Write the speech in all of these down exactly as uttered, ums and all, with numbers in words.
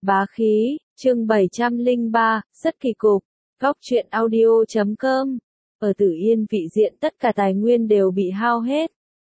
Bá khí, chương bảy trăm lẻ ba, rất kỳ cục. Góc truyện audio chấm com. Ở Tử Yên vị diện tất cả tài nguyên đều bị hao hết.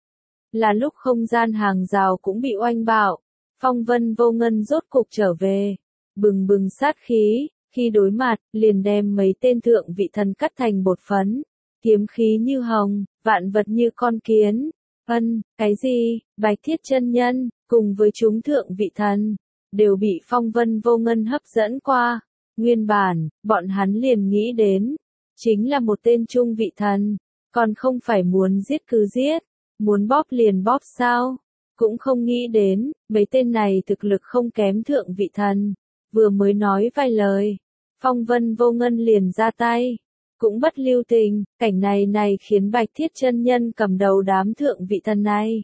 Là lúc không gian hàng rào cũng bị oanh bạo. Phong Vân Vô Ngân rốt cục trở về. Bừng bừng sát khí, khi đối mặt, liền đem mấy tên thượng vị thần cắt thành bột phấn. Kiếm khí như hồng, vạn vật như con kiến. Ân, cái gì, Bạch Thiết chân nhân, cùng với chúng thượng vị thần, đều bị Phong Vân Vô Ngân hấp dẫn qua. Nguyên bản, bọn hắn liền nghĩ đến, chính là một tên trung vị thần, còn không phải muốn giết cứ giết, muốn bóp liền bóp sao, cũng không nghĩ đến, mấy tên này thực lực không kém thượng vị thần, vừa mới nói vài lời, Phong Vân Vô Ngân liền ra tay, cũng bất lưu tình, cảnh này này khiến Bạch Thiết chân nhân cầm đầu đám thượng vị thần này,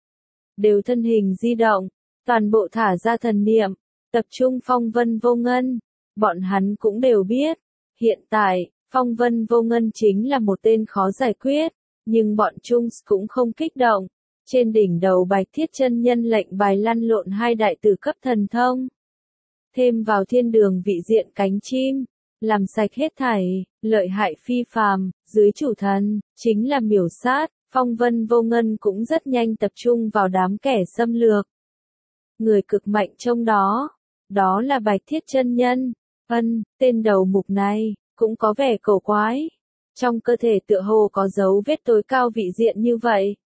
đều thân hình di động, toàn bộ thả ra thần niệm, tập trung Phong Vân Vô Ngân. Bọn hắn cũng đều biết, hiện tại, Phong Vân Vô Ngân chính là một tên khó giải quyết, nhưng bọn Trung cũng không kích động. Trên đỉnh đầu Bạch Thiết chân nhân lệnh bài lăn lộn hai đại tử cấp thần thông. Thêm vào thiên đường vị diện cánh chim, làm sạch hết thảy, lợi hại phi phàm, dưới chủ thần, chính là miểu sát. Phong Vân Vô Ngân cũng rất nhanh tập trung vào đám kẻ xâm lược. Người cực mạnh trong đó, đó là Bạch Thiết chân nhân. Ân, tên đầu mục này, cũng có vẻ cổ quái. Trong cơ thể tựa hồ có dấu vết tối cao vị diện như vậy.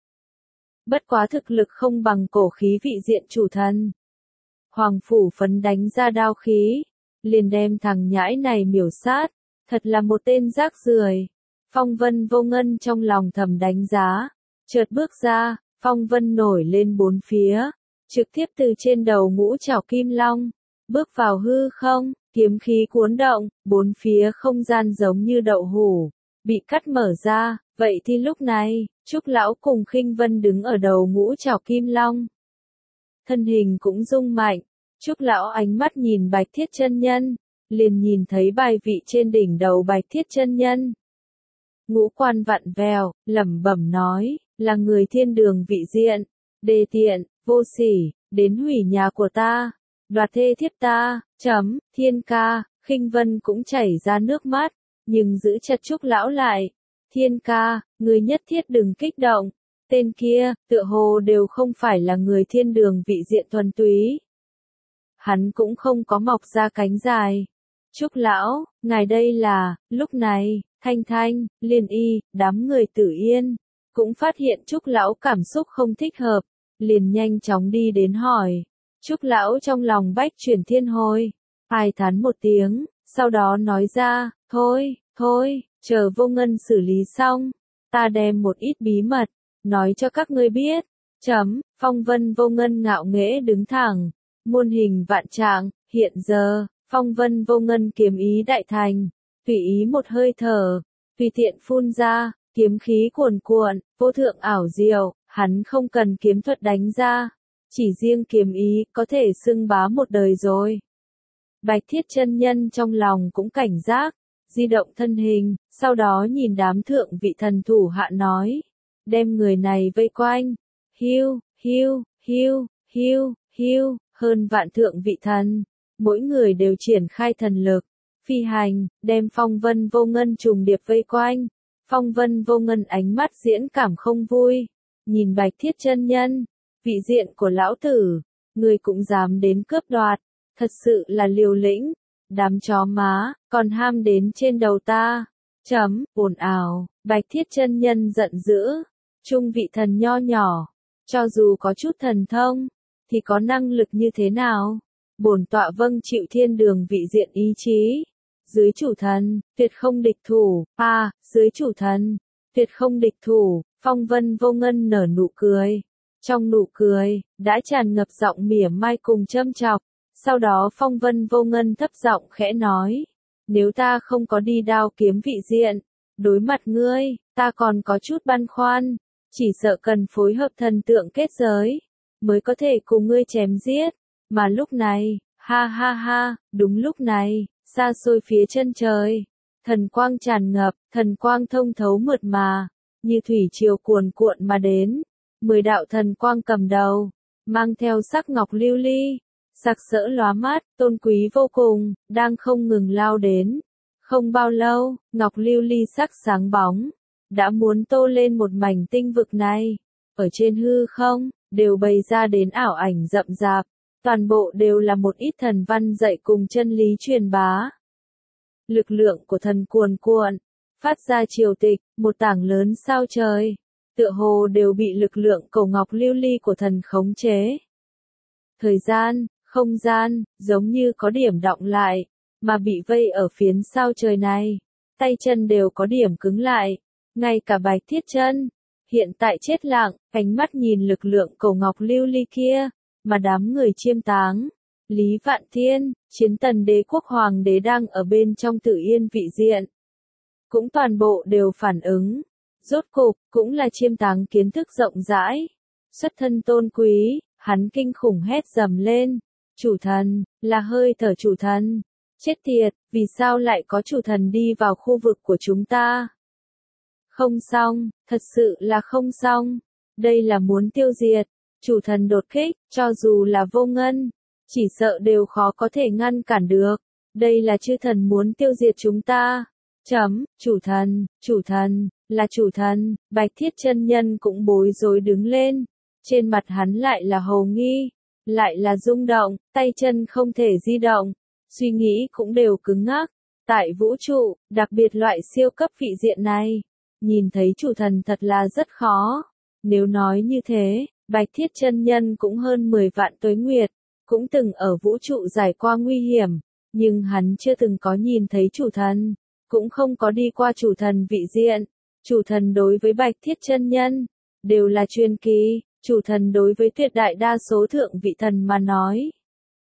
Bất quá thực lực không bằng cổ khí vị diện chủ thần. Hoàng phủ phấn đánh ra đao khí, liền đem thằng nhãi này miểu sát, thật là một tên rác rưởi. Phong Vân Vô Ngân trong lòng thầm đánh giá, chợt bước ra, phong vân nổi lên bốn phía, trực tiếp từ trên đầu ngũ trảo kim long, bước vào hư không. Kiếm khí cuốn động, bốn phía không gian giống như đậu hũ, bị cắt mở ra, vậy thì lúc này, Trúc Lão cùng Khinh Vân đứng ở đầu ngũ trảo kim long. Thân hình cũng rung mạnh, Trúc Lão ánh mắt nhìn Bạch Thiết chân nhân, liền nhìn thấy bài vị trên đỉnh đầu Bạch Thiết chân nhân. Ngũ quan vặn vẹo, lẩm bẩm nói, là người thiên đường vị diện, đê tiện, vô sỉ, đến hủy nhà của ta. Đoạt thê thiếp ta, chấm, Thiên ca, Khinh Vân cũng chảy ra nước mắt, nhưng giữ chặt Trúc Lão lại. Thiên ca, người nhất thiết đừng kích động, tên kia, tựa hồ đều không phải là người thiên đường vị diện thuần túy. Hắn cũng không có mọc ra cánh dài. Trúc Lão, ngài đây là, lúc này, Thanh Thanh, Liên Y, đám người Tử Yên, cũng phát hiện Trúc Lão cảm xúc không thích hợp, liền nhanh chóng đi đến hỏi. Trúc Lão trong lòng bách chuyển thiên hồi, ai thán một tiếng, sau đó nói ra, thôi, thôi, chờ Vô Ngân xử lý xong, ta đem một ít bí mật, nói cho các ngươi biết. Chấm, Phong Vân Vô Ngân ngạo nghễ đứng thẳng, muôn hình vạn trạng, hiện giờ, Phong Vân Vô Ngân kiếm ý đại thành, tùy ý một hơi thở, tùy tiện phun ra, kiếm khí cuồn cuộn, vô thượng ảo diệu, hắn không cần kiếm thuật đánh ra. Chỉ riêng kiếm ý có thể xưng bá một đời rồi. Bạch Thiết chân nhân trong lòng cũng cảnh giác, di động thân hình, sau đó nhìn đám thượng vị thần thủ hạ nói, đem người này vây quanh, hiu, hiu, hiu, hiu, hiu, hơn vạn thượng vị thần, mỗi người đều triển khai thần lực, phi hành, đem Phong Vân Vô Ngân trùng điệp vây quanh. Phong Vân Vô Ngân ánh mắt diễn cảm không vui, nhìn Bạch Thiết chân nhân. Vị diện của lão tử, người cũng dám đến cướp đoạt, thật sự là liều lĩnh, đám chó má, còn ham đến trên đầu ta. Chấm, ồn ào, Bạch Thiết chân nhân giận dữ, trung vị thần nho nhỏ, cho dù có chút thần thông, thì có năng lực như thế nào? Bổn tọa vâng chịu thiên đường vị diện ý chí, dưới chủ thần, tuyệt không địch thủ, a, à, dưới chủ thần, tuyệt không địch thủ. Phong Vân Vô Ngân nở nụ cười. Trong nụ cười, đã tràn ngập giọng mỉa mai cùng châm chọc, sau đó Phong Vân Vô Ngân thấp giọng khẽ nói, nếu ta không có đi đao kiếm vị diện, đối mặt ngươi, ta còn có chút băn khoăn, chỉ sợ cần phối hợp thần tượng kết giới, mới có thể cùng ngươi chém giết, mà lúc này, ha ha ha, đúng lúc này, xa xôi phía chân trời, thần quang tràn ngập, thần quang thông thấu mượt mà, như thủy triều cuồn cuộn mà đến. Mười đạo thần quang cầm đầu, mang theo sắc ngọc lưu ly, sặc sỡ lóa mắt, tôn quý vô cùng, đang không ngừng lao đến. Không bao lâu, ngọc lưu ly sắc sáng bóng, đã muốn tô lên một mảnh tinh vực này. Ở trên hư không, đều bày ra đến ảo ảnh rậm rạp, toàn bộ đều là một ít thần văn dạy cùng chân lý truyền bá. Lực lượng của thần cuồn cuộn, phát ra triều tịch, một tảng lớn sao trời, tựa hồ đều bị lực lượng cầu ngọc lưu ly của thần khống chế. Thời gian, không gian, giống như có điểm đọng lại, mà bị vây ở phiến sao trời này, tay chân đều có điểm cứng lại, ngay cả Bạch Thiết Chân hiện tại chết lặng, ánh mắt nhìn lực lượng cầu ngọc lưu ly kia, mà đám người chiêm táng. Lý Vạn Thiên, Chiến Tần Đế quốc hoàng đế đang ở bên trong Tử Yên vị diện, cũng toàn bộ đều phản ứng. Rốt cục, cũng là chiêm táng kiến thức rộng rãi, xuất thân tôn quý, hắn kinh khủng hét dầm lên, chủ thần, là hơi thở chủ thần. Chết tiệt, vì sao lại có chủ thần đi vào khu vực của chúng ta? Không xong, thật sự là không xong. Đây là muốn tiêu diệt. Chủ thần đột kích, cho dù là vô ngân, chỉ sợ đều khó có thể ngăn cản được. Đây là chư thần muốn tiêu diệt chúng ta. Chấm, chủ thần, chủ thần, là chủ thần. Bạch Thiết Chân Nhân cũng bối rối đứng lên. Trên mặt hắn lại là hồ nghi, lại là rung động, tay chân không thể di động. Suy nghĩ cũng đều cứng ngắc. Tại vũ trụ, đặc biệt loại siêu cấp vị diện này, nhìn thấy chủ thần thật là rất khó. Nếu nói như thế, Bạch Thiết Chân Nhân cũng hơn mười vạn tuế nguyệt, cũng từng ở vũ trụ giải qua nguy hiểm, nhưng hắn chưa từng có nhìn thấy chủ thần, cũng không có đi qua chủ thần vị diện. Chủ thần đối với Bạch Thiết Chân Nhân, đều là truyền kỳ, chủ thần đối với tuyệt đại đa số thượng vị thần mà nói,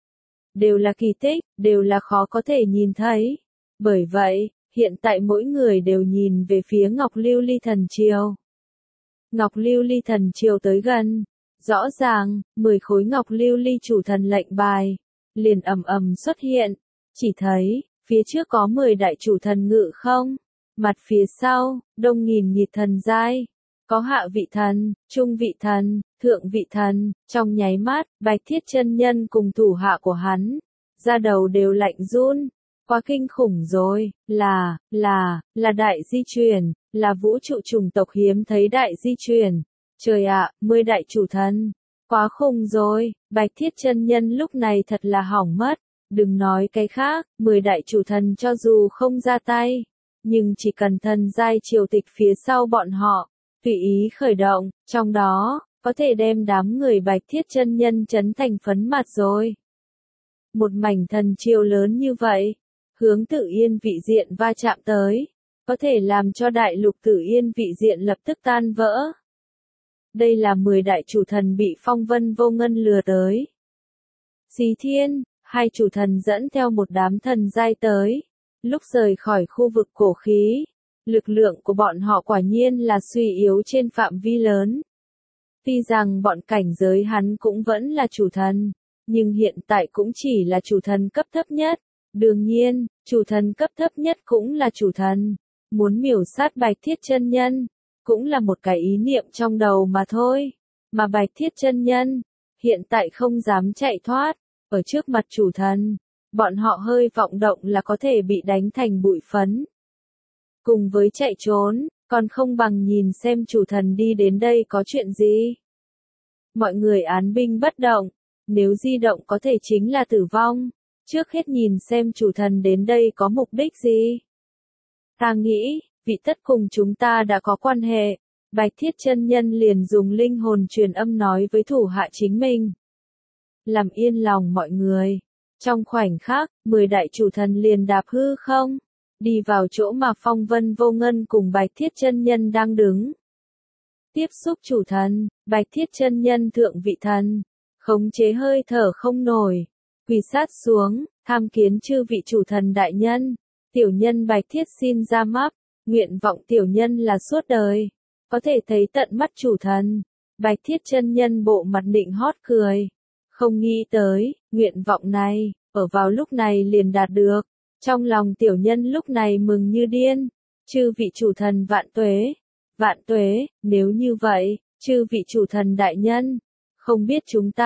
đều là kỳ tích, đều là khó có thể nhìn thấy. Bởi vậy, hiện tại mỗi người đều nhìn về phía Ngọc Lưu Ly Thần Triều. Ngọc Lưu Ly Thần Triều tới gần, rõ ràng, mười khối Ngọc Lưu Ly chủ thần lệnh bài, liền ầm ầm xuất hiện, chỉ thấy, phía trước có mười đại chủ thần ngự không, mặt phía sau, đông nghìn nghịt thần giai, có hạ vị thần, trung vị thần, thượng vị thần, trong nháy mắt, Bạch Thiết Chân Nhân cùng thủ hạ của hắn, da đầu đều lạnh run, quá kinh khủng rồi, là, là, là đại di truyền, là vũ trụ chủng tộc hiếm thấy đại di truyền, trời ạ, mười đại chủ thần, quá khủng rồi, Bạch Thiết Chân Nhân lúc này thật là hỏng mất, đừng nói cái khác, mười đại chủ thần cho dù không ra tay, nhưng chỉ cần thần giai triều tịch phía sau bọn họ, tùy ý khởi động, trong đó, có thể đem đám người Bạch Thiết Chân Nhân chấn thành phấn mặt rồi. Một mảnh thần triều lớn như vậy, hướng Tử Yên vị diện va chạm tới, có thể làm cho đại lục Tử Yên vị diện lập tức tan vỡ. Đây là mười đại chủ thần bị phong vân vô ngân lừa tới. Xí Thiên, hai chủ thần dẫn theo một đám thần giai tới, lúc rời khỏi khu vực cổ khí, lực lượng của bọn họ quả nhiên là suy yếu trên phạm vi lớn. Tuy rằng bọn cảnh giới hắn cũng vẫn là chủ thần, nhưng hiện tại cũng chỉ là chủ thần cấp thấp nhất. Đương nhiên, chủ thần cấp thấp nhất cũng là chủ thần. Muốn miểu sát Bạch Thiết Chân Nhân, cũng là một cái ý niệm trong đầu mà thôi. Mà Bạch Thiết Chân Nhân, hiện tại không dám chạy thoát, ở trước mặt chủ thần, bọn họ hơi vọng động là có thể bị đánh thành bụi phấn. Cùng với chạy trốn, còn không bằng nhìn xem chủ thần đi đến đây có chuyện gì. Mọi người án binh bất động, nếu di động có thể chính là tử vong. Trước hết nhìn xem chủ thần đến đây có mục đích gì. Ta nghĩ, vị tất cùng chúng ta đã có quan hệ. Bạch Thiết Chân Nhân liền dùng linh hồn truyền âm nói với thủ hạ chính mình. Làm yên lòng mọi người. Trong khoảnh khắc, mười đại chủ thần liền đạp hư không, đi vào chỗ mà phong vân vô ngân cùng Bạch Thiết Chân Nhân đang đứng. Tiếp xúc chủ thần, Bạch Thiết Chân Nhân thượng vị thần, khống chế hơi thở không nổi, quỳ sát xuống, tham kiến chư vị chủ thần đại nhân. Tiểu nhân Bạch Thiết xin ra mắt, nguyện vọng tiểu nhân là suốt đời, có thể thấy tận mắt chủ thần. Bạch Thiết Chân Nhân bộ mặt nịnh hót cười, không nghĩ tới, nguyện vọng này, ở vào lúc này liền đạt được. Trong lòng tiểu nhân lúc này mừng như điên, chư vị chủ thần vạn tuế, vạn tuế, nếu như vậy, chư vị chủ thần đại nhân, không biết chúng ta,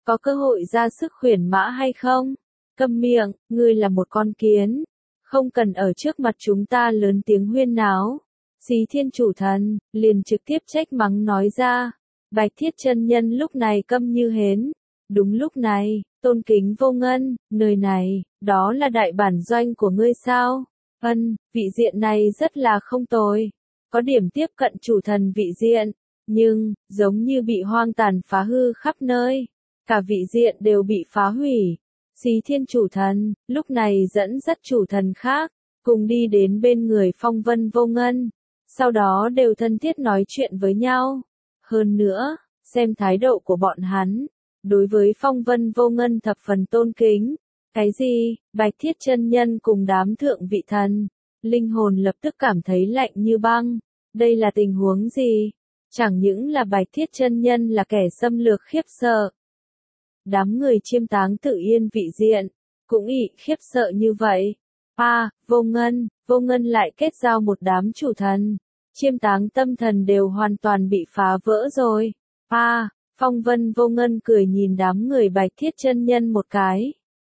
có cơ hội ra sức khuyển mã hay không? Câm miệng, ngươi là một con kiến. Không cần ở trước mặt chúng ta lớn tiếng huyên náo. Xí Thiên Chủ Thần, liền trực tiếp trách mắng nói ra. Bạch Thiết chân nhân lúc này câm như hến. Đúng lúc này, tôn kính vô ngân, nơi này, đó là đại bản doanh của ngươi sao? Ân, vị diện này rất là không tồi. Có điểm tiếp cận chủ thần vị diện, nhưng, giống như bị hoang tàn phá hư khắp nơi. Cả vị diện đều bị phá hủy. Xí Thiên Chủ Thần, lúc này dẫn dắt chủ thần khác, cùng đi đến bên người Phong Vân Vô Ngân. Sau đó đều thân thiết nói chuyện với nhau. Hơn nữa, xem thái độ của bọn hắn, đối với Phong Vân Vô Ngân thập phần tôn kính. Cái gì? Bạch Thiết chân nhân cùng đám thượng vị thần. Linh hồn lập tức cảm thấy lạnh như băng. Đây là tình huống gì? Chẳng những là Bạch Thiết chân nhân là kẻ xâm lược khiếp sợ. Đám người chiêm táng Tự Yên vị diện, cũng ị khiếp sợ như vậy. À, Vô Ngân, Vô Ngân lại kết giao một đám chủ thần. Chiêm táng tâm thần đều hoàn toàn bị phá vỡ rồi. À, Phong Vân Vô Ngân cười nhìn đám người Bạch Thiết chân nhân một cái.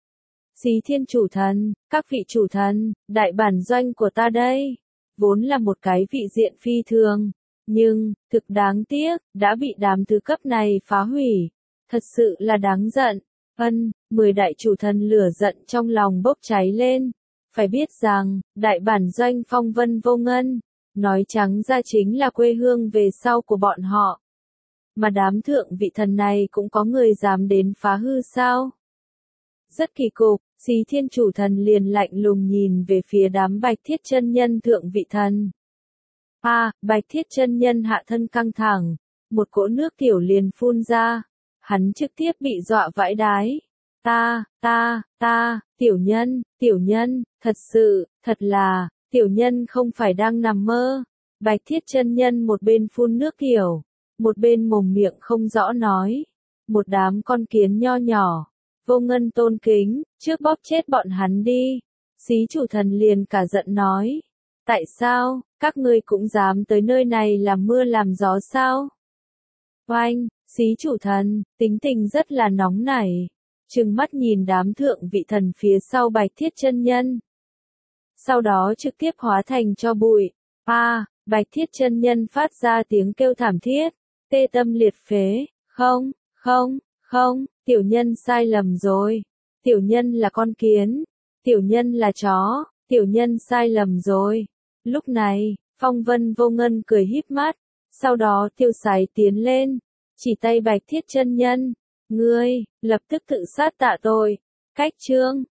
Xí Thiên Chủ Thần, các vị chủ thần, đại bản doanh của ta đây. Vốn là một cái vị diện phi thường. Nhưng, thực đáng tiếc, đã bị đám thứ cấp này phá hủy. Thật sự là đáng giận. Ân, mười đại chủ thần lửa giận trong lòng bốc cháy lên. Phải biết rằng, đại bản doanh Phong Vân Vô Ngân, nói trắng ra chính là quê hương về sau của bọn họ. Mà đám thượng vị thần này cũng có người dám đến phá hư sao? Rất kỳ cục, Xí Thiên Chủ Thần liền lạnh lùng nhìn về phía đám Bạch Thiết chân nhân thượng vị thần. À, Bạch Thiết chân nhân hạ thân căng thẳng, một cỗ nước tiểu liền phun ra. Hắn trực tiếp bị dọa vãi đái. Ta, ta, ta, tiểu nhân, tiểu nhân, thật sự, thật là, tiểu nhân không phải đang nằm mơ. Bạch Thiết chân nhân một bên phun nước tiểu, một bên mồm miệng không rõ nói. Một đám con kiến nho nhỏ. Vô Ngân tôn kính, trước bóp chết bọn hắn đi. Xí Chủ Thần liền cả giận nói. Tại sao, các ngươi cũng dám tới nơi này làm mưa làm gió sao? Oanh, Xí Chủ Thần, tính tình rất là nóng nảy. Trừng mắt nhìn đám thượng vị thần phía sau Bạch Thiết chân nhân. Sau đó trực tiếp hóa thành cho bụi. À, Bạch Thiết chân nhân phát ra tiếng kêu thảm thiết. Tê tâm liệt phế. Không, không, không, tiểu nhân sai lầm rồi. Tiểu nhân là con kiến. Tiểu nhân là chó. Tiểu nhân sai lầm rồi. Lúc này, Phong Vân Vô Ngân cười híp mắt. Sau đó tiêu sái tiến lên. Chỉ tay Bạch Thiết chân nhân. Ngươi, lập tức tự sát tạ tội. Cách chương.